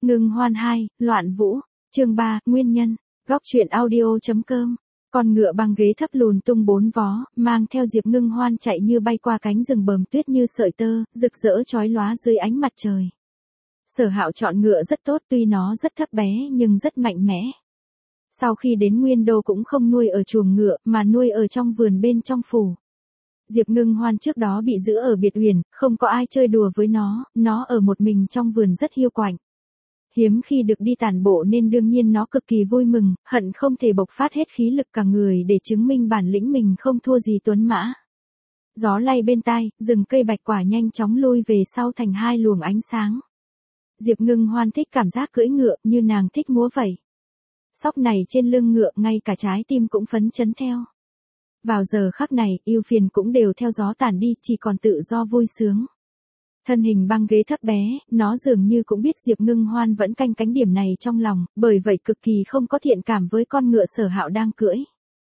Ngưng hoan 2, loạn vũ, chương 3, nguyên nhân, góc truyện audio.com. Con ngựa băng ghế thấp lùn tung 4 vó, mang theo Diệp Ngưng Hoan chạy như bay qua cánh rừng bờm tuyết như sợi tơ, rực rỡ chói lóa dưới ánh mặt trời. Sở Hạo chọn ngựa rất tốt, tuy nó rất thấp bé nhưng rất mạnh mẽ. Sau khi đến Nguyên Đô cũng không nuôi ở chuồng ngựa mà nuôi ở trong vườn bên trong phủ. Diệp Ngưng Hoan trước đó bị giữ ở biệt uyển, không có ai chơi đùa với nó ở một mình trong vườn rất hiu quạnh. Hiếm khi được đi tản bộ nên đương nhiên nó cực kỳ vui mừng, hận không thể bộc phát hết khí lực cả người để chứng minh bản lĩnh mình không thua gì tuấn mã. Gió lay bên tai, rừng cây bạch quả nhanh chóng lui về sau thành hai luồng ánh sáng. Diệp Ngưng Hoan thích cảm giác cưỡi ngựa như nàng thích múa vậy. Sóc này trên lưng ngựa ngay cả trái tim cũng phấn chấn theo. Vào giờ khắc này, ưu phiền cũng đều theo gió tản đi, chỉ còn tự do vui sướng. Thân hình băng ghế thấp bé, nó dường như cũng biết Diệp Ngưng Hoan vẫn canh cánh điểm này trong lòng, bởi vậy cực kỳ không có thiện cảm với con ngựa Sở Hạo đang cưỡi.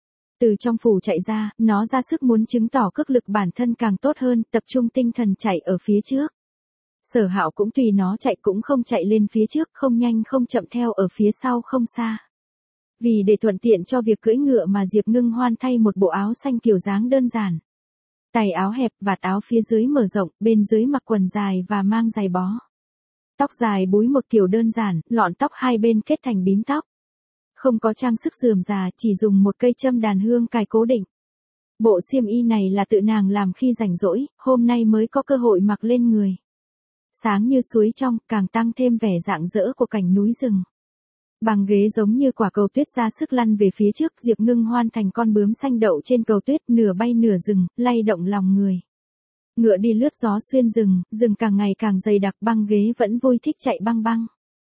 Từ trong phủ chạy ra, nó ra sức muốn chứng tỏ cước lực bản thân càng tốt hơn, tập trung tinh thần chạy ở phía trước. Sở Hạo cũng tùy nó chạy, cũng không chạy lên phía trước, không nhanh không chậm theo ở phía sau không xa. Vì để thuận tiện cho việc cưỡi ngựa mà Diệp Ngưng Hoan thay một bộ áo xanh kiểu dáng đơn giản. Tay áo hẹp, vạt áo phía dưới mở rộng, bên dưới mặc quần dài và mang giày bó. Tóc dài búi một kiểu đơn giản, lọn tóc hai bên kết thành bím tóc. Không có trang sức rườm rà, chỉ dùng một cây châm đàn hương cài cố định. Bộ xiêm y này là tự nàng làm khi rảnh rỗi, hôm nay mới có cơ hội mặc lên người. Sáng như suối trong, càng tăng thêm vẻ rạng rỡ của cảnh núi rừng. Băng ghế giống như quả cầu tuyết ra sức lăn về phía trước, Diệp Ngưng Hoan thành con bướm xanh đậu trên cầu tuyết, nửa bay nửa dừng, lay động lòng người. Ngựa đi lướt gió xuyên rừng, rừng càng ngày càng dày đặc, băng ghế vẫn vui thích chạy băng băng.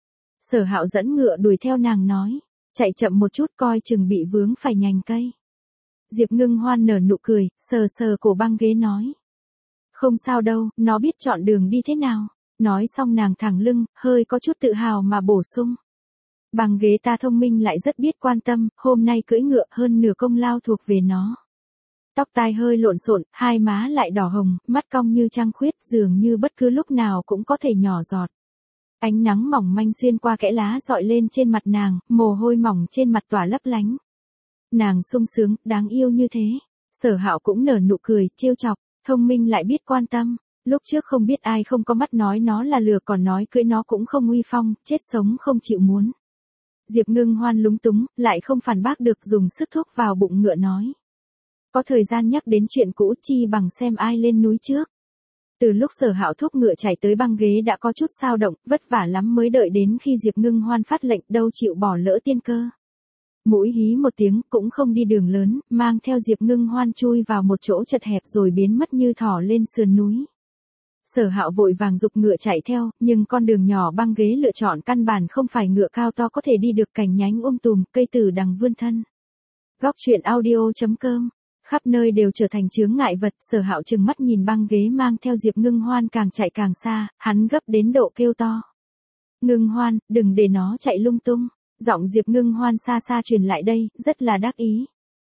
Sở Hạo dẫn ngựa đuổi theo nàng nói, chạy chậm một chút coi chừng bị vướng phải nhành cây. Diệp Ngưng Hoan nở nụ cười, sờ sờ cổ băng ghế nói. Không sao đâu, nó biết chọn đường đi thế nào. Nói xong nàng thẳng lưng, hơi có chút tự hào mà bổ sung. Băng ghế ta thông minh lại rất biết quan tâm, hôm nay cưỡi ngựa hơn nửa công lao thuộc về nó. Tóc tai hơi lộn xộn, hai má lại đỏ hồng, mắt cong như trăng khuyết, dường như bất cứ lúc nào cũng có thể nhỏ giọt. Ánh nắng mỏng manh xuyên qua kẽ lá dọi lên trên mặt nàng, mồ hôi mỏng trên mặt tỏa lấp lánh. Nàng sung sướng, đáng yêu như thế. Sở Hạo cũng nở nụ cười, trêu chọc, thông minh lại biết quan tâm. Lúc trước không biết ai không có mắt nói nó là lừa, còn nói cưỡi nó cũng không uy phong, chết sống không chịu muốn. Diệp Ngưng Hoan lúng túng, lại không phản bác được, dùng sức thúc vào bụng ngựa nói. Có thời gian nhắc đến chuyện cũ, chi bằng xem ai lên núi trước. Từ lúc Sở Hạo thúc ngựa chạy tới băng ghế đã có chút xao động, vất vả lắm mới đợi đến khi Diệp Ngưng Hoan phát lệnh, đâu chịu bỏ lỡ tiên cơ. Mũi hí một tiếng, cũng không đi đường lớn, mang theo Diệp Ngưng Hoan chui vào một chỗ chật hẹp rồi biến mất như thỏ lên sườn núi. Sở Hạo vội vàng giục ngựa chạy theo, nhưng con đường nhỏ băng ghế lựa chọn căn bản không phải ngựa cao to có thể đi được, cành nhánh tùm, cây tử đằng vươn thân. Góc truyện audio.com. Khắp nơi đều trở thành chướng ngại vật, Sở Hạo trừng mắt nhìn băng ghế mang theo Diệp Ngưng Hoan càng chạy càng xa, hắn gấp đến độ kêu to. Ngưng Hoan, đừng để nó chạy lung tung. Giọng Diệp Ngưng Hoan xa xa truyền lại đây, rất là đắc ý.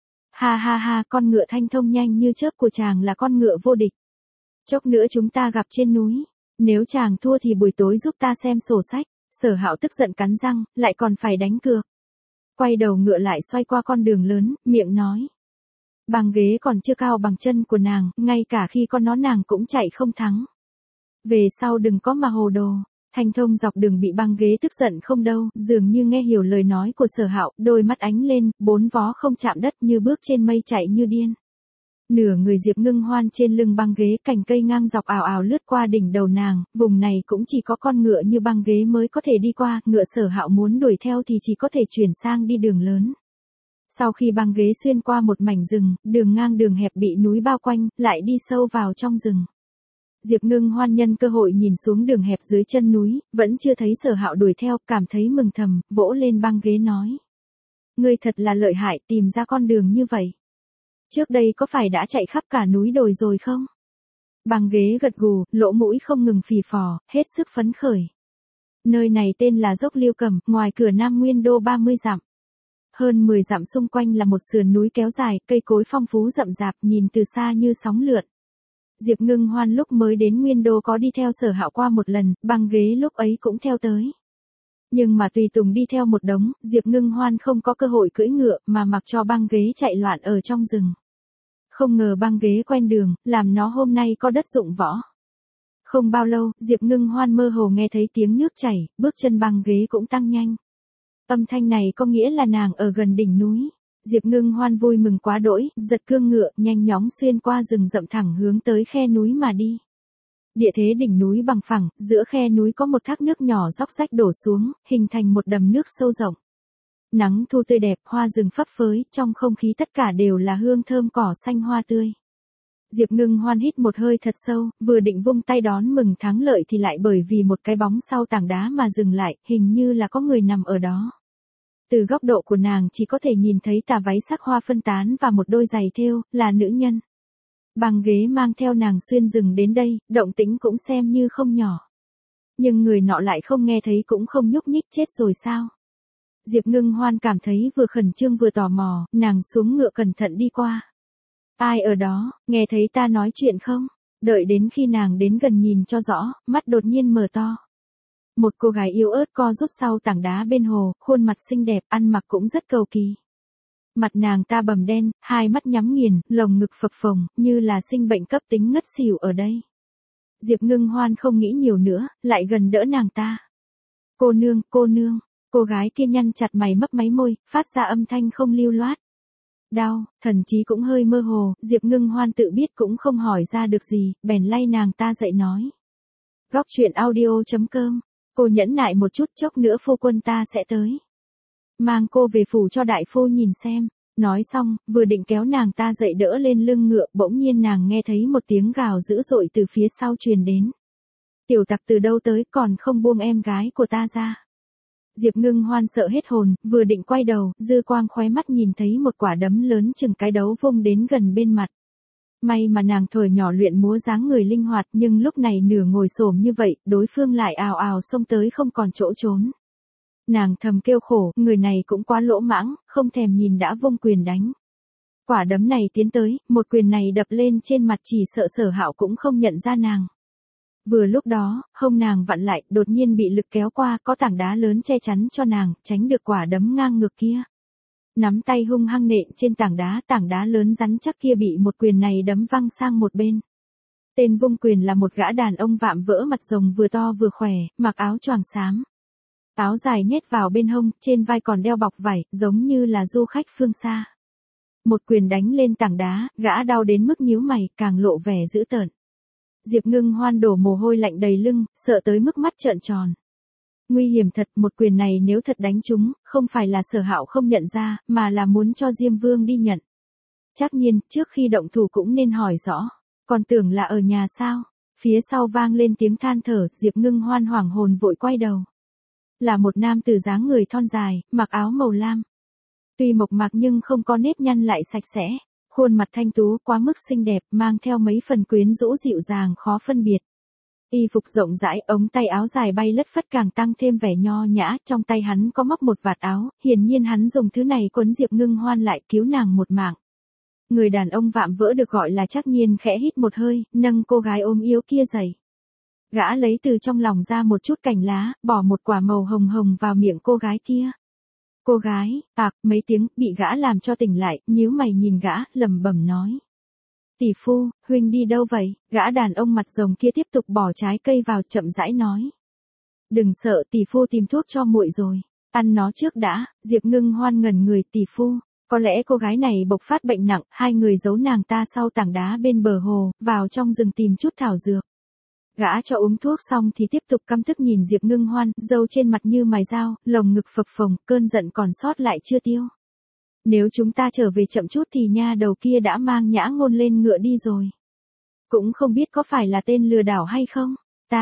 Ha ha ha, con ngựa thanh thông nhanh như chớp của chàng là con ngựa vô địch. Chốc nữa chúng ta gặp trên núi. Nếu chàng thua thì buổi tối giúp ta xem sổ sách. Sở Hạo tức giận cắn răng, lại còn phải đánh cược. Quay đầu ngựa lại xoay qua con đường lớn, miệng nói. Băng ghế còn chưa cao bằng chân của nàng, ngay cả khi con nó nàng cũng chạy không thắng. Về sau đừng có mà hồ đồ. Thanh thông dọc đường bị băng ghế tức giận không đâu, dường như nghe hiểu lời nói của Sở Hạo, đôi mắt ánh lên, 4 vó không chạm đất như bước trên mây chạy như điên. Nửa người Diệp Ngưng Hoan trên lưng băng ghế, cành cây ngang dọc ào ào lướt qua đỉnh đầu nàng, vùng này cũng chỉ có con ngựa như băng ghế mới có thể đi qua, ngựa Sở Hạo muốn đuổi theo thì chỉ có thể chuyển sang đi đường lớn. Sau khi băng ghế xuyên qua một mảnh rừng, đường ngang đường hẹp bị núi bao quanh, lại đi sâu vào trong rừng. Diệp Ngưng Hoan nhân cơ hội nhìn xuống đường hẹp dưới chân núi, vẫn chưa thấy Sở Hạo đuổi theo, cảm thấy mừng thầm, vỗ lên băng ghế nói. Ngươi thật là lợi hại, tìm ra con đường như vậy. Trước đây có phải đã chạy khắp cả núi đồi rồi không? Băng ghế gật gù, lỗ mũi không ngừng phì phò, hết sức phấn khởi. Nơi này tên là dốc Liêu Cầm, ngoài cửa Nam Nguyên Đô 30 dặm. Hơn 10 dặm xung quanh là một sườn núi kéo dài, cây cối phong phú rậm rạp, nhìn từ xa như sóng lượn. Diệp Ngưng Hoan lúc mới đến Nguyên Đô có đi theo Sở Hạo qua một lần, băng ghế lúc ấy cũng theo tới. Nhưng mà tùy tùng đi theo một đống, Diệp Ngưng Hoan không có cơ hội cưỡi ngựa mà mặc cho băng ghế chạy loạn ở trong rừng. Không ngờ băng ghế quen đường, làm nó hôm nay có đất dụng võ. Không bao lâu, Diệp Ngưng Hoan mơ hồ nghe thấy tiếng nước chảy, bước chân băng ghế cũng tăng nhanh. Âm thanh này có nghĩa là nàng ở gần đỉnh núi. Diệp Ngưng Hoan vui mừng quá đỗi, giật cương ngựa, nhanh chóng xuyên qua rừng rậm thẳng hướng tới khe núi mà đi. Địa thế đỉnh núi bằng phẳng, giữa khe núi có một thác nước nhỏ róc rách đổ xuống, hình thành một đầm nước sâu rộng. Nắng thu tươi đẹp, hoa rừng phấp phới, trong không khí tất cả đều là hương thơm cỏ xanh hoa tươi. Diệp Ngưng Hoan hít một hơi thật sâu, vừa định vung tay đón mừng thắng lợi thì lại bởi vì một cái bóng sau tảng đá mà dừng lại, hình như là có người nằm ở đó. Từ góc độ của nàng chỉ có thể nhìn thấy tà váy sắc hoa phân tán và một đôi giày thêu, là nữ nhân. Băng ghế mang theo nàng xuyên rừng đến đây, động tĩnh cũng xem như không nhỏ. Nhưng người nọ lại không nghe thấy cũng không nhúc nhích, chết rồi sao? Diệp Ngưng Hoan cảm thấy vừa khẩn trương vừa tò mò, nàng xuống ngựa cẩn thận đi qua. Ai ở đó, nghe thấy ta nói chuyện không? Đợi đến khi nàng đến gần nhìn cho rõ, mắt đột nhiên mở to. Một cô gái yếu ớt co rút sau tảng đá bên hồ, khuôn mặt xinh đẹp, ăn mặc cũng rất cầu kỳ. Mặt nàng ta bầm đen, hai mắt nhắm nghiền, lồng ngực phập phồng, như là sinh bệnh cấp tính ngất xỉu ở đây. Diệp Ngưng Hoan không nghĩ nhiều nữa, lại gần đỡ nàng ta. Cô nương, cô gái kia nhăn chặt mày mấp máy môi, phát ra âm thanh không lưu loát. Đau, thần trí cũng hơi mơ hồ, Diệp Ngưng Hoan tự biết cũng không hỏi ra được gì, bèn lay nàng ta dậy nói. Góc truyện audio.com, cô nhẫn nại một chút, chốc nữa phu quân ta sẽ tới. Mang cô về phủ cho đại phu nhìn xem. Nói xong, vừa định kéo nàng ta dậy đỡ lên lưng ngựa, bỗng nhiên nàng nghe thấy một tiếng gào dữ dội từ phía sau truyền đến. Tiểu tặc từ đâu tới, còn không buông em gái của ta ra. Diệp Ngưng Hoan sợ hết hồn, vừa định quay đầu, dư quang khóe mắt nhìn thấy một quả đấm lớn chừng cái đấu vung đến gần bên mặt. May mà nàng thời nhỏ luyện múa dáng người linh hoạt, nhưng lúc này nửa ngồi xổm như vậy, đối phương lại ào ào xông tới không còn chỗ trốn. Nàng thầm kêu khổ, người này cũng quá lỗ mãng, không thèm nhìn đã vung quyền đánh. Quả đấm này tiến tới, một quyền này đập lên trên mặt chỉ sợ Sở Hạo cũng không nhận ra nàng. Vừa lúc đó, hông nàng vặn lại, đột nhiên bị lực kéo qua, có tảng đá lớn che chắn cho nàng, tránh được quả đấm ngang ngược kia. Nắm tay hung hăng nện trên tảng đá lớn rắn chắc kia bị một quyền này đấm văng sang một bên. Tên vung quyền là một gã đàn ông vạm vỡ mặt rồng vừa to vừa khỏe, mặc áo choàng xám. Áo dài nhét vào bên hông, trên vai còn đeo bọc vải, giống như là du khách phương xa. Một quyền đánh lên tảng đá, gã đau đến mức nhíu mày, càng lộ vẻ dữ tợn. Diệp Ngưng Hoan đổ mồ hôi lạnh đầy lưng, sợ tới mức mắt trợn tròn. Nguy hiểm thật, một quyền này nếu thật đánh trúng, không phải là Sở Hạo không nhận ra, mà là muốn cho Diêm Vương đi nhận. Chắc nhiên, trước khi động thủ cũng nên hỏi rõ, còn tưởng là ở nhà sao? Phía sau vang lên tiếng than thở, Diệp Ngưng Hoan hoảng hồn vội quay đầu. Là một nam tử dáng người thon dài, mặc áo màu lam. Tuy mộc mạc nhưng không có nếp nhăn lại sạch sẽ, khuôn mặt thanh tú quá mức xinh đẹp, mang theo mấy phần quyến rũ dịu dàng khó phân biệt. Y phục rộng rãi, ống tay áo dài bay lất phất càng tăng thêm vẻ nho nhã, trong tay hắn có móc một vạt áo, hiển nhiên hắn dùng thứ này quấn Diệp Ngưng Hoan lại, cứu nàng một mạng. Người đàn ông vạm vỡ được gọi là Trác Nhiên khẽ hít một hơi, nâng cô gái ốm yếu kia dậy. Gã lấy từ trong lòng ra một chút cành lá, bỏ một quả màu hồng hồng vào miệng cô gái kia. Cô gái, mấy tiếng, bị gã làm cho tỉnh lại, nhíu mày nhìn gã, lẩm bẩm nói. Tỷ phu, huynh đi đâu vậy? Gã đàn ông mặt rồng kia tiếp tục bỏ trái cây vào, chậm rãi nói. Đừng sợ, tỷ phu tìm thuốc cho muội rồi. Ăn nó trước đã. Diệp Ngưng Hoan ngẩn người, tỷ phu. Có lẽ cô gái này bộc phát bệnh nặng, hai người giấu nàng ta sau tảng đá bên bờ hồ, vào trong rừng tìm chút thảo dược. Gã cho uống thuốc xong thì tiếp tục căm tức nhìn Diệp Ngưng Hoan, râu trên mặt như mài dao, lồng ngực phập phồng, cơn giận còn sót lại chưa tiêu. Nếu chúng ta trở về chậm chút thì nha đầu kia đã mang Nhã Ngôn lên ngựa đi rồi. Cũng không biết có phải là tên lừa đảo hay không?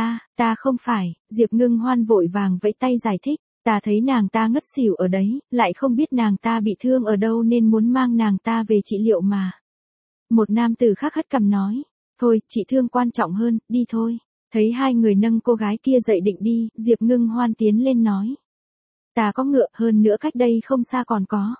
Ta không phải. Diệp Ngưng Hoan vội vàng vẫy tay giải thích. Ta thấy nàng ta ngất xỉu ở đấy, lại không biết nàng ta bị thương ở đâu nên muốn mang nàng ta về trị liệu mà. Một nam tử khác hất cằm nói. Thôi, trị thương quan trọng hơn, đi thôi. Thấy hai người nâng cô gái kia dậy định đi, Diệp Ngưng Hoan tiến lên nói. Ta có ngựa, hơn nữa cách đây không xa còn có.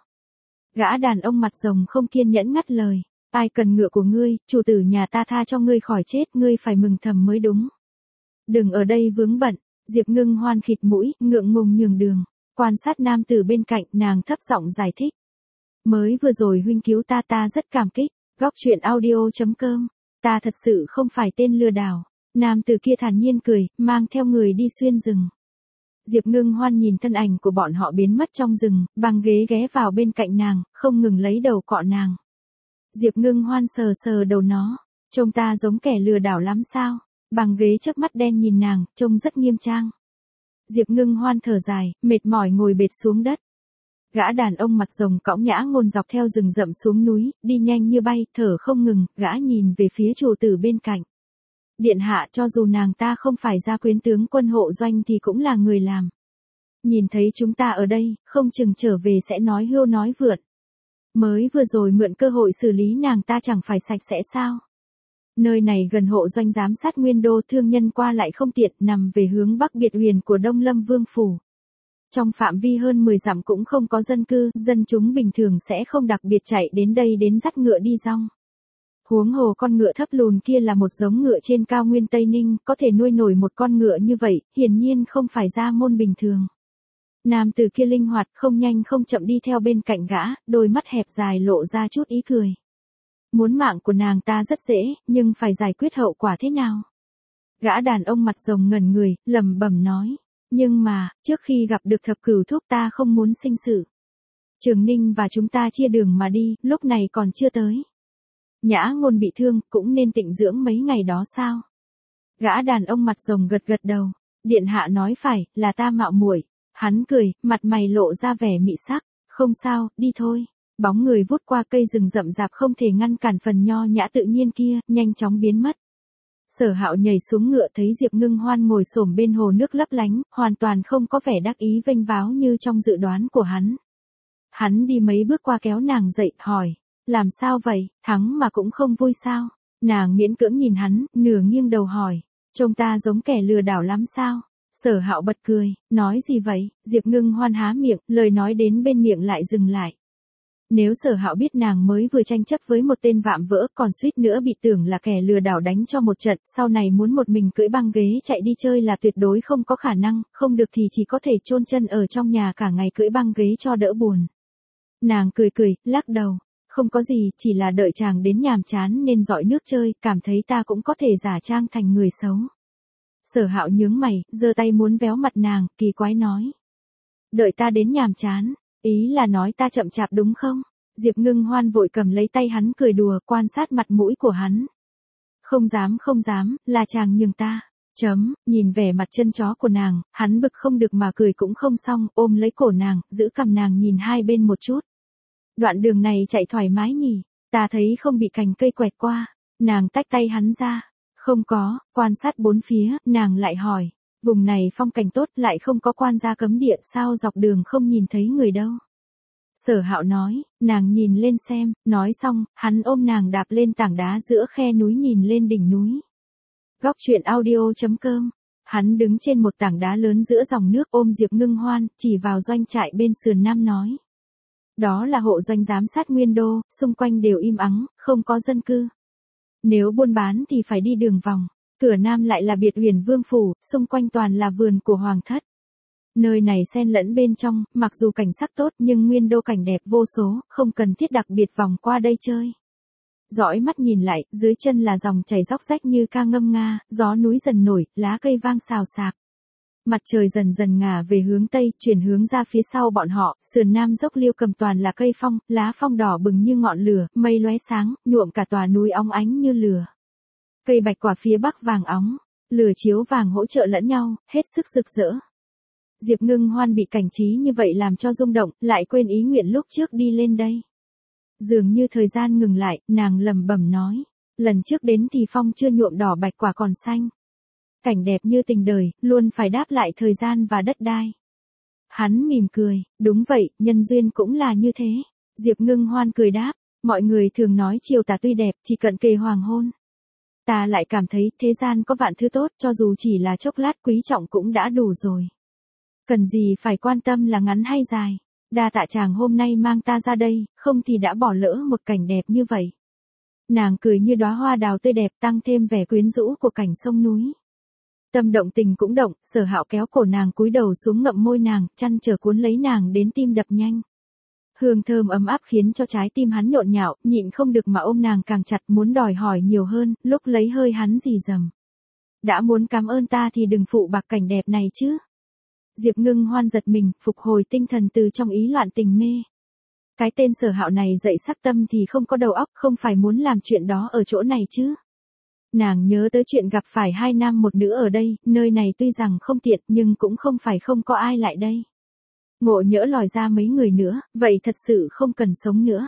Gã đàn ông mặt rồng không kiên nhẫn ngắt lời. Ai cần ngựa của ngươi, chủ tử nhà ta tha cho ngươi khỏi chết, ngươi phải mừng thầm mới đúng. Đừng ở đây vướng bận. Diệp Ngưng Hoan khịt mũi, ngượng ngùng nhường đường. Quan sát nam tử bên cạnh, nàng thấp giọng giải thích. Mới vừa rồi huynh cứu ta rất cảm kích. Góc truyện audio.com. Ta thật sự không phải tên lừa đảo. Nam tử kia thản nhiên cười, mang theo người đi xuyên rừng. Diệp Ngưng Hoan nhìn thân ảnh của bọn họ biến mất trong rừng, băng ghế ghé vào bên cạnh nàng, không ngừng lấy đầu cọ nàng. Diệp Ngưng Hoan sờ sờ đầu nó. Trông ta giống kẻ lừa đảo lắm sao? Băng ghế chớp mắt đen nhìn nàng, trông rất nghiêm trang. Diệp Ngưng Hoan thở dài, mệt mỏi ngồi bệt xuống đất. Gã đàn ông mặt rồng cõng Nhã Ngôn dọc theo rừng rậm xuống núi, đi nhanh như bay, thở không ngừng, gã nhìn về phía chủ tử bên cạnh. Điện hạ, cho dù nàng ta không phải gia quyến tướng quân hộ doanh thì cũng là người làm. Nhìn thấy chúng ta ở đây, không chừng trở về sẽ nói hưu nói vượn. Mới vừa rồi mượn cơ hội xử lý nàng ta chẳng phải sạch sẽ sao? Nơi này gần hộ doanh giám sát Nguyên Đô, thương nhân qua lại không tiện, nằm về hướng bắc biệt huyền của Đông Lâm Vương phủ. Trong phạm vi hơn 10 dặm cũng không có dân cư, dân chúng bình thường sẽ không đặc biệt chạy đến đây đến dắt ngựa đi rong. Huống hồ con ngựa thấp lùn kia là một giống ngựa trên cao nguyên Tây Ninh, có thể nuôi nổi một con ngựa như vậy, hiển nhiên không phải gia môn bình thường. Nam tử kia linh hoạt, không nhanh không chậm đi theo bên cạnh gã, đôi mắt hẹp dài lộ ra chút ý cười. Muốn mạng của nàng ta rất dễ, nhưng phải giải quyết hậu quả thế nào? Gã đàn ông mặt rồng ngẩn người, lẩm bẩm nói. Nhưng mà, trước khi gặp được thập cửu thúc ta không muốn sinh sự. Trường Ninh và chúng ta chia đường mà đi, lúc này còn chưa tới. Nhã Ngôn bị thương, cũng nên tịnh dưỡng mấy ngày đó sao? Gã đàn ông mặt rồng gật gật đầu. Điện hạ nói phải, là ta mạo muội. Hắn cười, mặt mày lộ ra vẻ mị sắc. Không sao, đi thôi. Bóng người vút qua cây rừng rậm rạp không thể ngăn cản phần nho nhã tự nhiên kia, nhanh chóng biến mất. Sở Hạo nhảy xuống ngựa thấy Diệp Ngưng Hoan ngồi xổm bên hồ nước lấp lánh, hoàn toàn không có vẻ đắc ý vênh váo như trong dự đoán của hắn. Hắn đi mấy bước qua kéo nàng dậy, hỏi, làm sao vậy, thắng mà cũng không vui sao? Nàng miễn cưỡng nhìn hắn, nửa nghiêng đầu hỏi, trông ta giống kẻ lừa đảo lắm sao? Sở Hạo bật cười, nói gì vậy? Diệp Ngưng Hoan há miệng, lời nói đến bên miệng lại dừng lại. Nếu Sở Hạo biết nàng mới vừa tranh chấp với một tên vạm vỡ, còn suýt nữa bị tưởng là kẻ lừa đảo đánh cho một trận, sau này muốn một mình cưỡi băng ghế chạy đi chơi là tuyệt đối không có khả năng, không được thì chỉ có thể chôn chân ở trong nhà cả ngày cưỡi băng ghế cho đỡ buồn. Nàng cười cười, lắc đầu, không có gì, chỉ là đợi chàng đến nhàm chán nên dọi nước chơi, cảm thấy ta cũng có thể giả trang thành người xấu. Sở Hạo nhướng mày, giơ tay muốn véo mặt nàng, kỳ quái nói. Đợi ta đến nhàm chán. Ý là nói ta chậm chạp đúng không? Diệp Ngưng Hoan vội cầm lấy tay hắn cười đùa, quan sát mặt mũi của hắn. Không dám, là chàng nhường ta. Nhìn vẻ mặt chân chó của nàng, hắn bực không được mà cười cũng không xong, ôm lấy cổ nàng, giữ cằm nàng nhìn hai bên một chút. Đoạn đường này chạy thoải mái nhỉ, ta thấy không bị cành cây quẹt qua. Nàng tách tay hắn ra. Không có, quan sát bốn phía, nàng lại hỏi. Vùng này phong cảnh tốt, lại không có quan gia cấm địa, sao dọc đường không nhìn thấy người đâu. Sở Hạo nói, nàng nhìn lên xem, nói xong, hắn ôm nàng đạp lên tảng đá giữa khe núi nhìn lên đỉnh núi. Góc truyện audio.com. Hắn đứng trên một tảng đá lớn giữa dòng nước ôm Diệp Ngưng Hoan, chỉ vào doanh trại bên sườn nam nói. Đó là hộ doanh giám sát Nguyên Đô, xung quanh đều im ắng, không có dân cư. Nếu buôn bán thì phải đi đường vòng. Cửa nam lại là biệt huyền vương phủ, xung quanh toàn là vườn của hoàng thất. Nơi này xen lẫn bên trong, mặc dù cảnh sắc tốt nhưng Nguyên Đô cảnh đẹp vô số, không cần thiết đặc biệt vòng qua đây chơi. Dõi mắt nhìn lại, dưới chân là dòng chảy róc rách như ca ngâm nga, gió núi dần nổi, lá cây vang xào xạc. Mặt trời dần dần ngả về hướng tây, chuyển hướng ra phía sau bọn họ, sườn nam dốc liêu cầm toàn là cây phong, lá phong đỏ bừng như ngọn lửa, mây lóe sáng, nhuộm cả tòa núi óng ánh như lửa. Cây bạch quả phía bắc vàng óng, lửa chiếu vàng hỗ trợ lẫn nhau, hết sức rực rỡ. Diệp Ngưng Hoan bị cảnh trí như vậy làm cho rung động, lại quên ý nguyện lúc trước đi lên đây. Dường như thời gian ngừng lại, nàng lẩm bẩm nói, lần trước đến thì phong chưa nhuộm đỏ bạch quả còn xanh. Cảnh đẹp như tình đời, luôn phải đáp lại thời gian và đất đai. Hắn mỉm cười, đúng vậy, nhân duyên cũng là như thế. Diệp Ngưng Hoan cười đáp, mọi người thường nói chiều tà tuy đẹp, chỉ cận kề hoàng hôn. Ta lại cảm thấy thế gian có vạn thứ tốt, cho dù chỉ là chốc lát quý trọng cũng đã đủ rồi. Cần gì phải quan tâm là ngắn hay dài. Đa tạ chàng hôm nay mang ta ra đây, không thì đã bỏ lỡ một cảnh đẹp như vậy. Nàng cười như đóa hoa đào tươi đẹp tăng thêm vẻ quyến rũ của cảnh sông núi. Tâm động tình cũng động, Sở Hạo kéo cổ nàng cúi đầu xuống ngậm môi nàng, chăn trở cuốn lấy nàng đến tim đập nhanh. Hương thơm ấm áp khiến cho trái tim hắn nhộn nhạo, nhịn không được mà ôm nàng càng chặt, muốn đòi hỏi nhiều hơn, lúc lấy hơi hắn rì rầm. Đã muốn cảm ơn ta thì đừng phụ bạc cảnh đẹp này chứ. Diệp Ngưng Hoan giật mình, phục hồi tinh thần từ trong ý loạn tình mê. Cái tên Sở Hạo này dậy sắc tâm thì không có đầu óc, không phải muốn làm chuyện đó ở chỗ này chứ. Nàng nhớ tới chuyện gặp phải 2 nam một nữ ở đây, nơi này tuy rằng không tiện nhưng cũng không phải không có ai lại đây. Ngộ nhỡ lòi ra mấy người nữa, vậy thật sự không cần sống nữa.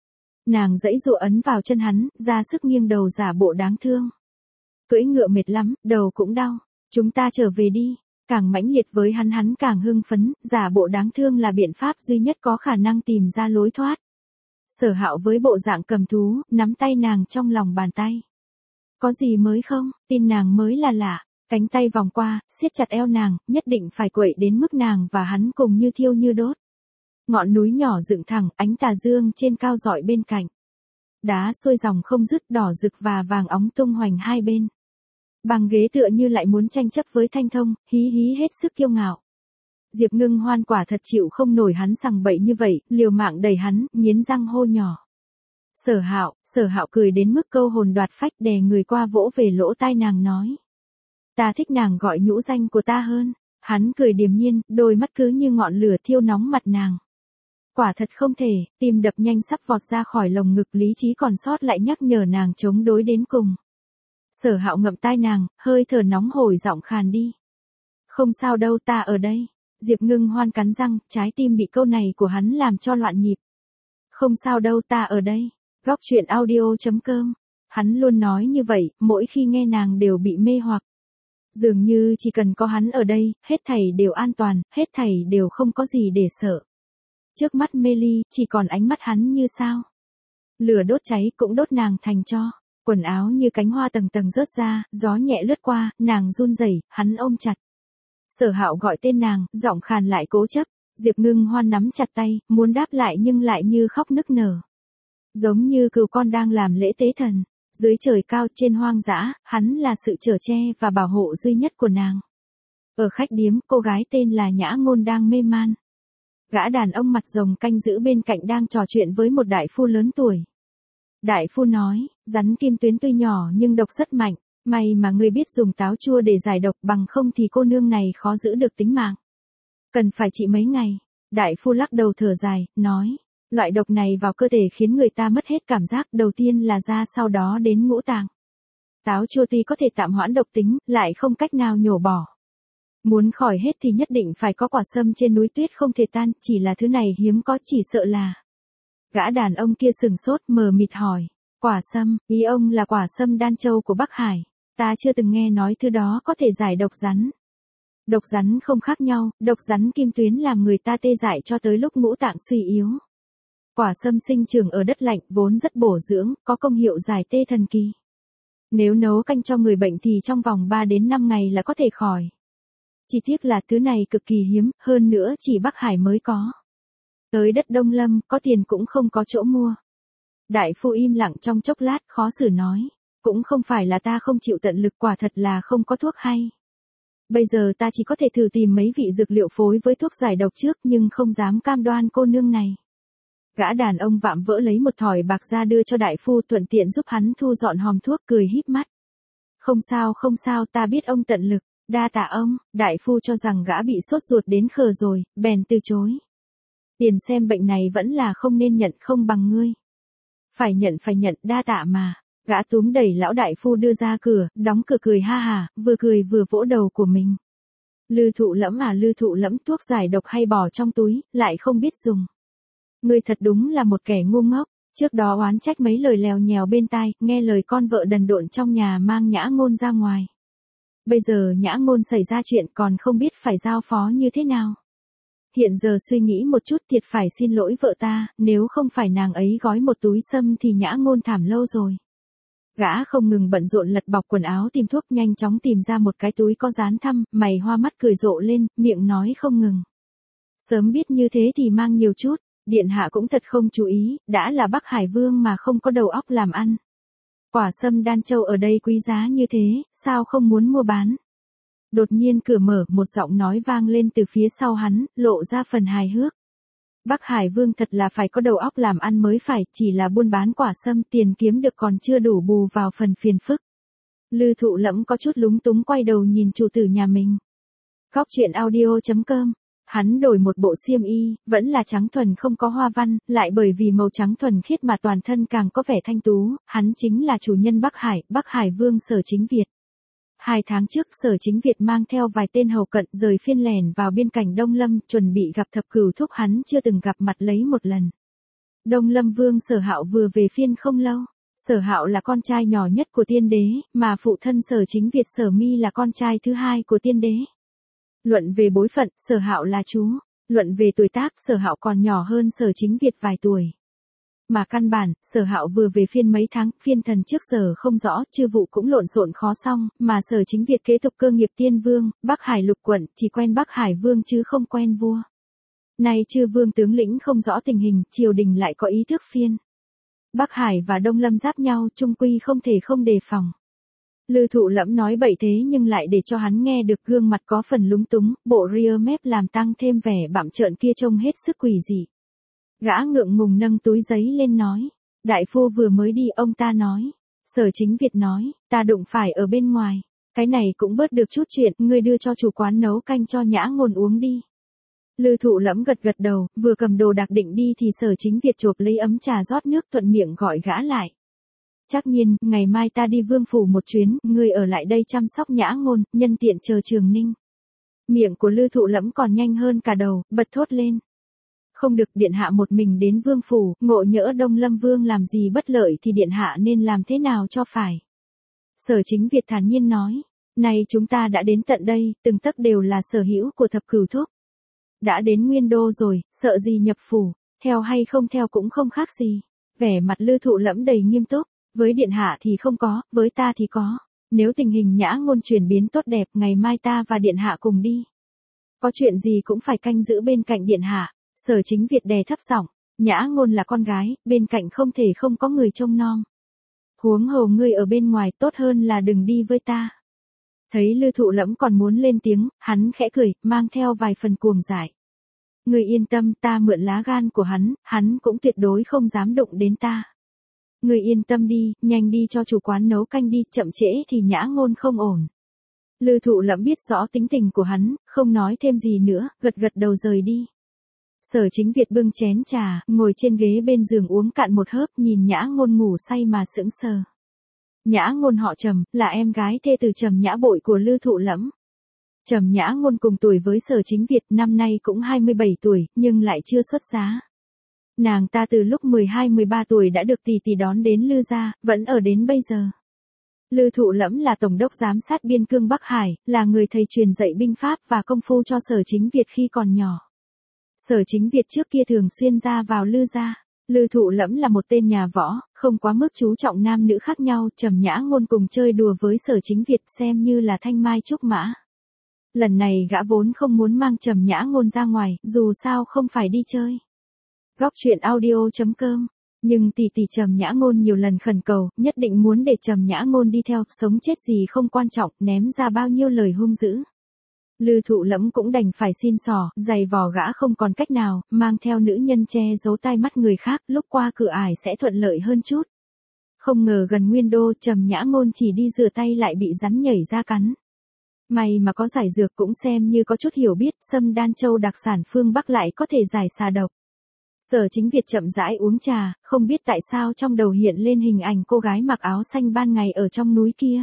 Nàng giãy giụa ấn vào chân hắn, ra sức nghiêng đầu giả bộ đáng thương. Cưỡi ngựa mệt lắm, đầu cũng đau. Chúng ta trở về đi. Càng mãnh liệt với hắn càng hưng phấn, giả bộ đáng thương là biện pháp duy nhất có khả năng tìm ra lối thoát. Sở Hạo với bộ dạng cầm thú, nắm tay nàng trong lòng bàn tay. Có gì mới không, tin nàng mới là lạ. Cánh tay vòng qua, siết chặt eo nàng, nhất định phải quậy đến mức nàng và hắn cùng như thiêu như đốt. Ngọn núi nhỏ dựng thẳng, ánh tà dương trên cao rọi bên cạnh. Đá xuôi dòng không dứt, đỏ rực và vàng óng tung hoành hai bên. Bằng ghế tựa như lại muốn tranh chấp với Thanh Thông, hí hí hết sức kiêu ngạo. Diệp Ngưng Hoan quả thật chịu không nổi hắn sằng bậy như vậy, liều mạng đẩy hắn, nghiến răng hô nhỏ. Sở Hạo cười đến mức câu hồn đoạt phách, đè người qua vỗ về lỗ tai nàng nói. Ta thích nàng gọi nhũ danh của ta hơn. Hắn cười điềm nhiên, đôi mắt cứ như ngọn lửa thiêu nóng mặt nàng. Quả thật không thể, tim đập nhanh sắp vọt ra khỏi lồng ngực, lý trí còn sót lại nhắc nhở nàng chống đối đến cùng. Sở Hạo ngậm tai nàng, hơi thở nóng hổi giọng khàn đi. Không sao đâu, ta ở đây. Diệp Ngưng Hoan cắn răng, trái tim bị câu này của hắn làm cho loạn nhịp. Không sao đâu, ta ở đây. Góc truyện audio.com. Hắn luôn nói như vậy, mỗi khi nghe nàng đều bị mê hoặc. Dường như chỉ cần có hắn ở đây, hết thảy đều an toàn, hết thảy đều không có gì để sợ. Trước mắt mê ly, chỉ còn ánh mắt hắn như sao. Lửa đốt cháy cũng đốt nàng thành tro. Quần áo như cánh hoa tầng tầng rớt ra, gió nhẹ lướt qua, nàng run rẩy, hắn ôm chặt. Sở Hạo gọi tên nàng, giọng khàn lại cố chấp. Diệp Ngưng Hoan nắm chặt tay, muốn đáp lại nhưng lại như khóc nức nở. Giống như cừu con đang làm lễ tế thần. Dưới trời cao trên hoang dã, hắn là sự chở che và bảo hộ duy nhất của nàng. Ở khách điếm, cô gái tên là Nhã Ngôn đang mê man. Gã đàn ông mặt rồng canh giữ bên cạnh đang trò chuyện với một đại phu lớn tuổi. Đại phu nói, rắn kim tuyến tuy nhỏ nhưng độc rất mạnh, may mà ngươi biết dùng táo chua để giải độc, bằng không thì cô nương này khó giữ được tính mạng. Cần phải trị mấy ngày. Đại phu lắc đầu thở dài, nói. Loại độc này vào cơ thể khiến người ta mất hết cảm giác, đầu tiên là da, sau đó đến ngũ tạng. Táo chua tuy có thể tạm hoãn độc tính, lại không cách nào nhổ bỏ. Muốn khỏi hết thì nhất định phải có quả sâm trên núi tuyết không thể tan, chỉ là thứ này hiếm có, chỉ sợ là. Gã đàn ông kia sừng sốt mờ mịt hỏi. Quả sâm, ý ông là quả sâm Đan Châu của Bắc Hải. Ta chưa từng nghe nói thứ đó có thể giải độc rắn. Độc rắn không khác nhau, độc rắn kim tuyến làm người ta tê dại cho tới lúc ngũ tạng suy yếu. Quả sâm sinh trưởng ở đất lạnh, vốn rất bổ dưỡng, có công hiệu giải tê thần kỳ. Nếu nấu canh cho người bệnh thì trong vòng 3 đến 5 ngày là có thể khỏi. Chỉ tiếc là thứ này cực kỳ hiếm, hơn nữa chỉ Bắc Hải mới có. Tới đất Đông Lâm, có tiền cũng không có chỗ mua. Đại phu im lặng trong chốc lát, khó xử nói. Cũng không phải là ta không chịu tận lực, quả thật là không có thuốc hay. Bây giờ ta chỉ có thể thử tìm mấy vị dược liệu phối với thuốc giải độc trước, nhưng không dám cam đoan cô nương này. Gã đàn ông vạm vỡ lấy một thỏi bạc ra đưa cho đại phu, thuận tiện giúp hắn thu dọn hòm thuốc, cười híp mắt. Không sao, ta biết ông tận lực, đa tạ ông. Đại phu cho rằng gã bị sốt ruột đến khờ rồi, bèn từ chối. Tiền xem bệnh này vẫn là không nên nhận, không bằng ngươi. Phải nhận, đa tạ mà. Gã túm đẩy lão đại phu đưa ra cửa, đóng cửa cười ha hà, vừa cười vừa vỗ đầu của mình. Lư thụ lẫm, thuốc giải độc hay bỏ trong túi, lại không biết dùng. Ngươi thật đúng là một kẻ ngu ngốc, trước đó oán trách mấy lời lèo nhèo bên tai, nghe lời con vợ đần độn trong nhà mang Nhã Ngôn ra ngoài. Bây giờ Nhã Ngôn xảy ra chuyện còn không biết phải giao phó như thế nào. Hiện giờ suy nghĩ một chút, thiệt phải xin lỗi vợ ta, nếu không phải nàng ấy gói một túi sâm thì Nhã Ngôn thảm lâu rồi. Gã không ngừng bận rộn lật bọc quần áo tìm thuốc, nhanh chóng tìm ra một cái túi có dán thăm, mày hoa mắt cười rộ lên, miệng nói không ngừng. Sớm biết như thế thì mang nhiều chút, điện hạ cũng thật không chú ý, đã là Bắc Hải Vương mà không có đầu óc làm ăn. Quả sâm Đan Châu ở đây quý giá như thế, sao không muốn mua bán? Đột nhiên cửa mở, một giọng nói vang lên từ phía sau hắn, lộ ra phần hài hước. Bắc Hải Vương thật là phải có đầu óc làm ăn mới phải, chỉ là buôn bán quả sâm tiền kiếm được còn chưa đủ bù vào phần phiền phức. Lư Thụ Lẫm có chút lúng túng quay đầu nhìn chủ tử nhà mình. Góc truyện audio.com. Hắn đổi một bộ xiêm y, vẫn là trắng thuần không có hoa văn, lại bởi vì màu trắng thuần khiết mà toàn thân càng có vẻ thanh tú, hắn chính là chủ nhân Bắc Hải Vương Sở Chính Việt. 2 tháng trước Sở Chính Việt mang theo vài tên hầu cận rời phiên lẻn vào biên cảnh Đông Lâm, chuẩn bị gặp thập cửu thúc hắn chưa từng gặp mặt lấy một lần. Đông Lâm Vương Sở Hạo vừa về phiên không lâu. Sở Hạo là con trai nhỏ nhất của tiên đế, mà phụ thân Sở Chính Việt Sở Mi là con trai thứ hai của tiên đế. Luận về bối phận, Sở Hạo là chú. Luận về tuổi tác, Sở Hạo còn nhỏ hơn Sở Chính Việt vài tuổi. Mà căn bản, Sở Hạo vừa về phiên mấy tháng, phiên thần trước giờ không rõ, chư vụ cũng lộn xộn khó xong, mà Sở Chính Việt kế tục cơ nghiệp tiên vương, Bắc Hải lục quận, chỉ quen Bắc Hải Vương chứ không quen vua. Nay chư vương tướng lĩnh không rõ tình hình, triều đình lại có ý thức phiên. Bắc Hải và Đông Lâm giáp nhau, chung quy không thể không đề phòng. Lư Thụ Lẫm nói bậy thế nhưng lại để cho hắn nghe được, gương mặt có phần lúng túng, bộ ria mép làm tăng thêm vẻ bặm trợn kia trông hết sức quỷ dị. Gã ngượng ngùng nâng túi giấy lên nói, đại phu vừa mới đi, ông ta nói. Sở Chính Việt nói, ta đụng phải ở bên ngoài, cái này cũng bớt được chút chuyện, ngươi đưa cho chủ quán nấu canh cho Nhã Ngôn uống đi. Lư Thụ Lẫm gật gật đầu, vừa cầm đồ đạc định đi thì Sở Chính Việt chộp lấy ấm trà rót nước, thuận miệng gọi gã lại. Trác Nhiên, ngày mai ta đi Vương phủ một chuyến, ngươi ở lại đây chăm sóc Nhã Ngôn, nhân tiện chờ Trường Ninh. Miệng của Lư Thụ Lẫm còn nhanh hơn cả đầu, bật thốt lên. Không được, điện hạ một mình đến Vương phủ, ngộ nhỡ Đông Lâm Vương làm gì bất lợi thì điện hạ nên làm thế nào cho phải. Sở Chính Việt thản nhiên nói, này chúng ta đã đến tận đây, từng tấc đều là sở hữu của thập cửu thúc. Đã đến Nguyên Đô rồi, sợ gì nhập phủ, theo hay không theo cũng không khác gì. Vẻ mặt Lư Thụ Lẫm đầy nghiêm túc, với điện hạ thì không có, với ta thì có. Nếu tình hình Nhã Ngôn chuyển biến tốt đẹp, ngày mai ta và điện hạ cùng đi. Có chuyện gì cũng phải canh giữ bên cạnh điện hạ. Sở Chính Việt đè thấp giọng, Nhã Ngôn là con gái, bên cạnh không thể không có người trông nom. Huống hồ ngươi ở bên ngoài, tốt hơn là đừng đi với ta. Thấy Lư Thụ Lẫm còn muốn lên tiếng, hắn khẽ cười, mang theo vài phần cuồng dại. Ngươi yên tâm, ta mượn lá gan của hắn cũng tuyệt đối không dám đụng đến ta. Ngươi yên tâm đi, nhanh đi cho chủ quán nấu canh đi, chậm trễ thì Nhã Ngôn không ổn. Lư Thụ Lẫm biết rõ tính tình của hắn, không nói thêm gì nữa, gật gật đầu rời đi. Sở Chính Việt bưng chén trà, ngồi trên ghế bên giường uống cạn một hớp, nhìn Nhã Ngôn ngủ say mà sững sờ. Nhã Ngôn họ Trầm, là em gái thê từ Trầm Nhã Bội của Lư Thụ Lẫm. Trầm Nhã Ngôn cùng tuổi với Sở Chính Việt, năm nay cũng 27 tuổi, nhưng lại chưa xuất giá. Nàng ta từ lúc 12-13 tuổi đã được tỷ tỷ đón đến Lư gia, vẫn ở đến bây giờ. Lư Thụ Lẫm là tổng đốc giám sát biên cương Bắc Hải, là người thầy truyền dạy binh pháp và công phu cho Sở Chính Việt khi còn nhỏ. Sở Chính Việt trước kia thường xuyên ra vào Lư gia. Lư Thụ Lẫm là một tên nhà võ, không quá mức chú trọng nam nữ khác nhau, Trầm Nhã Ngôn cùng chơi đùa với Sở Chính Việt xem như là thanh mai trúc mã. Lần này gã vốn không muốn mang Trầm Nhã Ngôn ra ngoài, dù sao không phải đi chơi. Góc truyện audio.com. Nhưng tỷ tỷ Trầm Nhã Ngôn nhiều lần khẩn cầu, nhất định muốn để Trầm Nhã Ngôn đi theo, sống chết gì không quan trọng, ném ra bao nhiêu lời hung dữ. Lư Thụ Lẫm cũng đành phải xin xỏ, giày vò gã không còn cách nào, mang theo nữ nhân che giấu tai mắt người khác, lúc qua cửa ải sẽ thuận lợi hơn chút. Không ngờ gần Nguyên Đô, Trầm Nhã Ngôn chỉ đi rửa tay lại bị rắn nhảy ra cắn. May mà có giải dược, cũng xem như có chút hiểu biết, sâm đan châu đặc sản phương Bắc lại có thể giải xà độc. Sở Chính Việt chậm rãi uống trà, không biết tại sao trong đầu hiện lên hình ảnh cô gái mặc áo xanh ban ngày ở trong núi kia.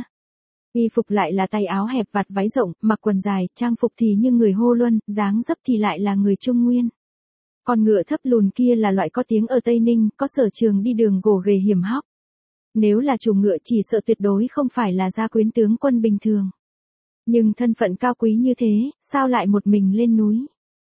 Y phục lại là tay áo hẹp vạt váy rộng, mặc quần dài, trang phục thì như người Hô Luân, dáng dấp thì lại là người Trung Nguyên. Con ngựa thấp lùn kia là loại có tiếng ở Tây Ninh, có sở trường đi đường gồ ghề hiểm hóc. Nếu là chủ ngựa chỉ sợ tuyệt đối không phải là gia quyến tướng quân bình thường. Nhưng thân phận cao quý như thế, sao lại một mình lên núi?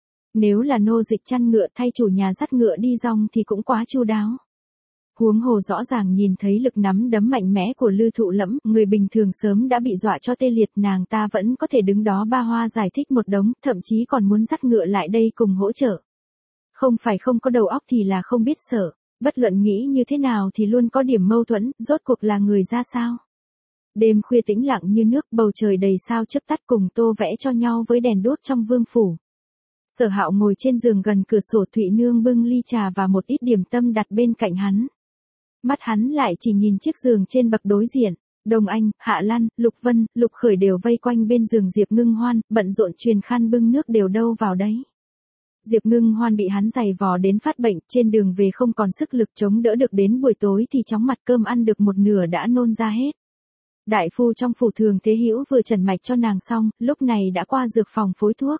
Nếu là nô dịch chăn ngựa thay chủ nhà dắt ngựa đi dòng thì cũng quá chu đáo. Huống hồ rõ ràng nhìn thấy lực nắm đấm mạnh mẽ của Lư Thụ Lẫm, người bình thường sớm đã bị dọa cho tê liệt, nàng ta vẫn có thể đứng đó ba hoa giải thích một đống, thậm chí còn muốn dắt ngựa lại đây cùng hỗ trợ. Không phải không có đầu óc thì là không biết sợ, bất luận nghĩ như thế nào thì luôn có điểm mâu thuẫn, rốt cuộc là người ra sao. Đêm khuya tĩnh lặng như nước, bầu trời đầy sao chớp tắt cùng tô vẽ cho nhau với đèn đuốc trong vương phủ. Sở Hạo ngồi trên giường gần cửa sổ, Thụy Nương bưng ly trà và một ít điểm tâm đặt bên cạnh hắn. Mắt hắn lại chỉ nhìn chiếc giường trên bậc đối diện. Đồng Anh, Hạ Lan, Lục Vân, Lục Khởi đều vây quanh bên giường Diệp Ngưng Hoan, bận rộn truyền khăn bưng nước đều đâu vào đấy. Diệp Ngưng Hoan bị hắn giày vò đến phát bệnh, trên đường về không còn sức lực chống đỡ được, đến buổi tối thì chóng mặt, cơm ăn được một nửa đã nôn ra hết. Đại phu trong phủ Thường Thế Hữu vừa trần mạch cho nàng xong, lúc này đã qua dược phòng phối thuốc.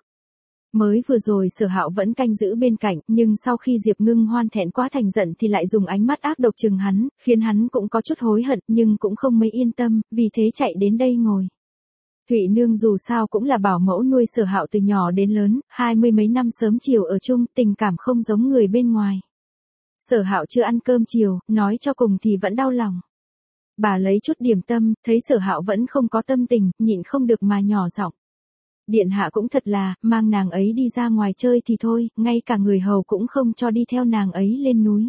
Mới vừa rồi Sở Hạo vẫn canh giữ bên cạnh, nhưng sau khi Diệp Ngưng Hoan thẹn quá thành giận thì lại dùng ánh mắt ác độc chừng hắn, khiến hắn cũng có chút hối hận, nhưng cũng không mấy yên tâm, vì thế chạy đến đây ngồi. Thụy Nương dù sao cũng là bảo mẫu nuôi Sở Hạo từ nhỏ đến lớn, 20 mấy năm sớm chiều ở chung, tình cảm không giống người bên ngoài. Sở Hạo chưa ăn cơm chiều, nói cho cùng thì vẫn đau lòng. Bà lấy chút điểm tâm, thấy Sở Hạo vẫn không có tâm tình, nhịn không được mà nhỏ giọng. Điện hạ cũng thật là, mang nàng ấy đi ra ngoài chơi thì thôi, ngay cả người hầu cũng không cho đi theo nàng ấy lên núi.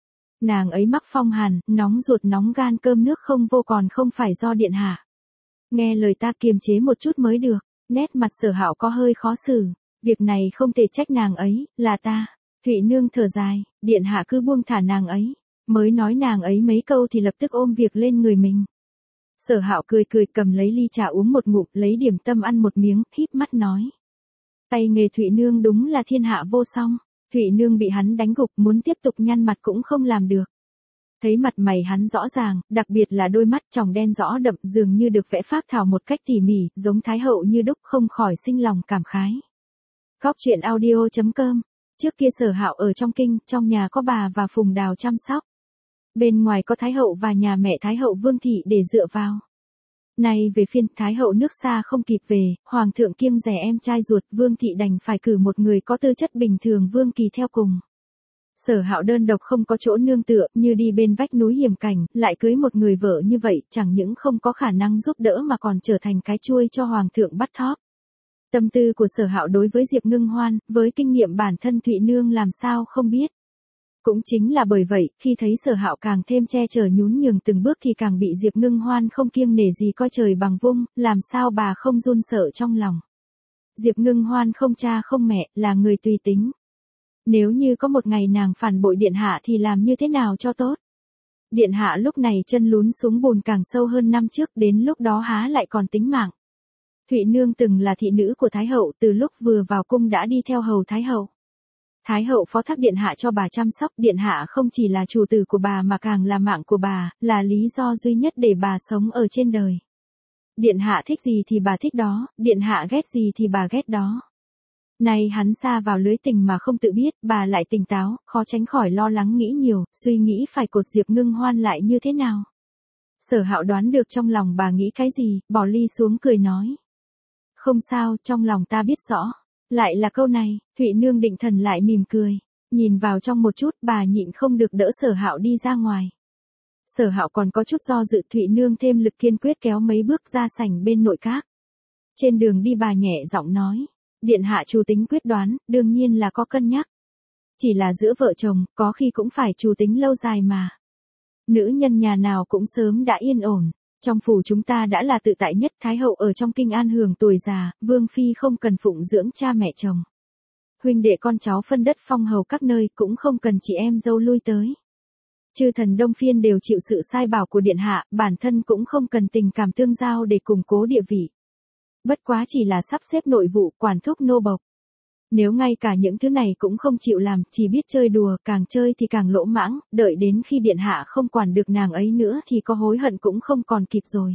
Nàng ấy mắc phong hàn, nóng ruột nóng gan, cơm nước không vô, còn không phải do điện hạ. Nghe lời ta kiềm chế một chút mới được. Nét mặt Sở Hạo có hơi khó xử. Việc này không thể trách nàng ấy, là ta. Thụy Nương thở dài, điện hạ cứ buông thả nàng ấy. Mới nói nàng ấy mấy câu thì lập tức ôm việc lên người mình. Sở Hạo cười cười, cầm lấy ly trà uống một ngụm, lấy điểm tâm ăn một miếng, híp mắt nói. Tay nghề Thụy Nương đúng là thiên hạ vô song. Thụy Nương bị hắn đánh gục, muốn tiếp tục nhăn mặt cũng không làm được. Thấy mặt mày hắn rõ ràng, đặc biệt là đôi mắt tròng đen rõ đậm, dường như được vẽ phác thảo một cách tỉ mỉ, giống thái hậu như đúc, không khỏi sinh lòng cảm khái. Góc truyện audio.com. Trước kia Sở Hạo ở trong kinh, trong nhà có bà và Phùng Đào chăm sóc. Bên ngoài có Thái hậu và nhà mẹ Thái hậu Vương Thị để dựa vào. Nay về phiên Thái hậu nước xa không kịp về, Hoàng thượng kiêng rẻ em trai ruột, Vương Thị đành phải cử một người có tư chất bình thường, Vương Kỳ theo cùng. Sở Hạo đơn độc không có chỗ nương tựa, như đi bên vách núi hiểm cảnh, lại cưới một người vợ như vậy, chẳng những không có khả năng giúp đỡ mà còn trở thành cái chuôi cho Hoàng thượng bắt thóp. Tâm tư của Sở Hạo đối với Diệp Ngưng Hoan, với kinh nghiệm bản thân Thụy Nương làm sao không biết. Cũng chính là bởi vậy, khi thấy Sở Hạo càng thêm che chở nhún nhường từng bước thì càng bị Diệp Ngưng Hoan không kiêng nể gì coi trời bằng vung, làm sao bà không run sợ trong lòng. Diệp Ngưng Hoan không cha không mẹ, là người tùy tính. Nếu như có một ngày nàng phản bội điện hạ thì làm như thế nào cho tốt? Điện hạ lúc này chân lún xuống bùn càng sâu hơn năm trước, đến lúc đó há lại còn tính mạng. Thụy Nương từng là thị nữ của Thái hậu, từ lúc vừa vào cung đã đi theo hầu Thái hậu. Thái hậu phó thác điện hạ cho bà chăm sóc, điện hạ không chỉ là chủ tử của bà mà càng là mạng của bà, là lý do duy nhất để bà sống ở trên đời. Điện hạ thích gì thì bà thích đó, điện hạ ghét gì thì bà ghét đó. Nay hắn sa vào lưới tình mà không tự biết, bà lại tỉnh táo, khó tránh khỏi lo lắng nghĩ nhiều, suy nghĩ phải cột Diệp Ngưng Hoan lại như thế nào. Sở Hạo đoán được trong lòng bà nghĩ cái gì, bỏ ly xuống cười nói. Không sao, trong lòng ta biết rõ. Lại là câu này, Thụy Nương định thần lại mỉm cười. Nhìn vào trong một chút, bà nhịn không được đỡ Sở Hạo đi ra ngoài. Sở Hạo còn có chút do dự, Thụy Nương thêm lực kiên quyết kéo mấy bước ra sảnh bên nội các. Trên đường đi bà nhẹ giọng nói. Điện hạ chủ tính quyết đoán, đương nhiên là có cân nhắc. Chỉ là giữa vợ chồng, có khi cũng phải chủ tính lâu dài mà. Nữ nhân nhà nào cũng sớm đã yên ổn. Trong phủ chúng ta đã là tự tại nhất, Thái hậu ở trong kinh an hưởng tuổi già, Vương phi không cần phụng dưỡng cha mẹ chồng. Huynh đệ con cháu phân đất phong hầu các nơi, cũng không cần chị em dâu lui tới. Chư thần Đông Phiên đều chịu sự sai bảo của điện hạ, bản thân cũng không cần tình cảm tương giao để củng cố địa vị. Bất quá chỉ là sắp xếp nội vụ, quản thúc nô bộc. Nếu ngay cả những thứ này cũng không chịu làm, chỉ biết chơi đùa, càng chơi thì càng lỗ mãng, đợi đến khi điện hạ không quản được nàng ấy nữa thì có hối hận cũng không còn kịp rồi.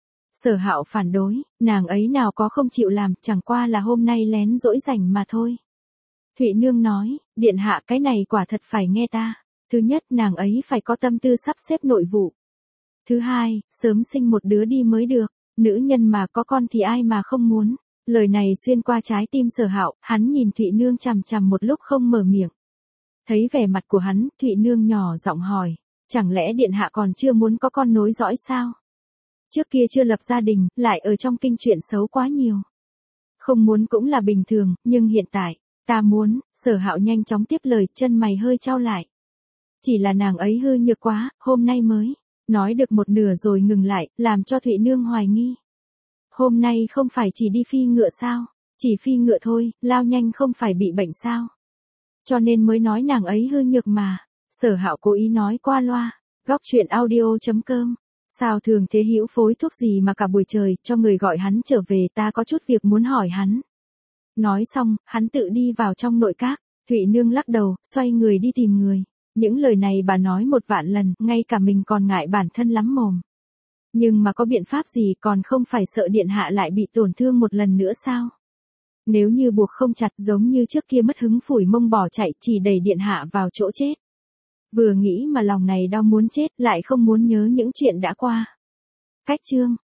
Sở Hạo phản đối, nàng ấy nào có không chịu làm, chẳng qua là hôm nay lén dỗi rảnh mà thôi. Thụy Nương nói, điện hạ cái này quả thật phải nghe ta. Thứ nhất, nàng ấy phải có tâm tư sắp xếp nội vụ. Thứ hai, sớm sinh một đứa đi mới được. Nữ nhân mà có con thì ai mà không muốn. Lời này xuyên qua trái tim Sở Hạo, hắn nhìn Thụy Nương chằm chằm một lúc không mở miệng. Thấy vẻ mặt của hắn, Thụy Nương nhỏ giọng hỏi, chẳng lẽ điện hạ còn chưa muốn có con nối dõi sao? Trước kia chưa lập gia đình, lại ở trong kinh chuyện xấu quá nhiều. Không muốn cũng là bình thường, nhưng hiện tại, ta muốn. Sở Hạo nhanh chóng tiếp lời, chân mày hơi chau lại. Chỉ là nàng ấy hư nhược quá, hôm nay mới Nói được một nửa rồi ngừng lại, làm cho Thụy Nương hoài nghi. Hôm nay không phải chỉ đi phi ngựa sao? Chỉ phi ngựa thôi, Lao Nhanh không phải bị bệnh sao? Cho nên mới nói nàng ấy hư nhược mà. Sở Hạo cố ý nói qua loa. Góc truyện audio.com. Sao thường thế hữu phối thuốc gì mà cả buổi trời, cho người gọi hắn trở về, ta có chút việc muốn hỏi hắn. Nói xong, hắn tự đi vào trong nội các. Thụy Nương lắc đầu, xoay người đi tìm người. Những lời này bà nói 1.000.000 lần, ngay cả mình còn ngại bản thân lắm mồm. Nhưng mà có biện pháp gì, còn không phải sợ điện hạ lại bị tổn thương một lần nữa sao? Nếu như buộc không chặt giống như trước kia mất hứng phủi mông bỏ chạy, chỉ đẩy điện hạ vào chỗ chết. Vừa nghĩ mà lòng này đau muốn chết, lại không muốn nhớ những chuyện đã qua. Cách chương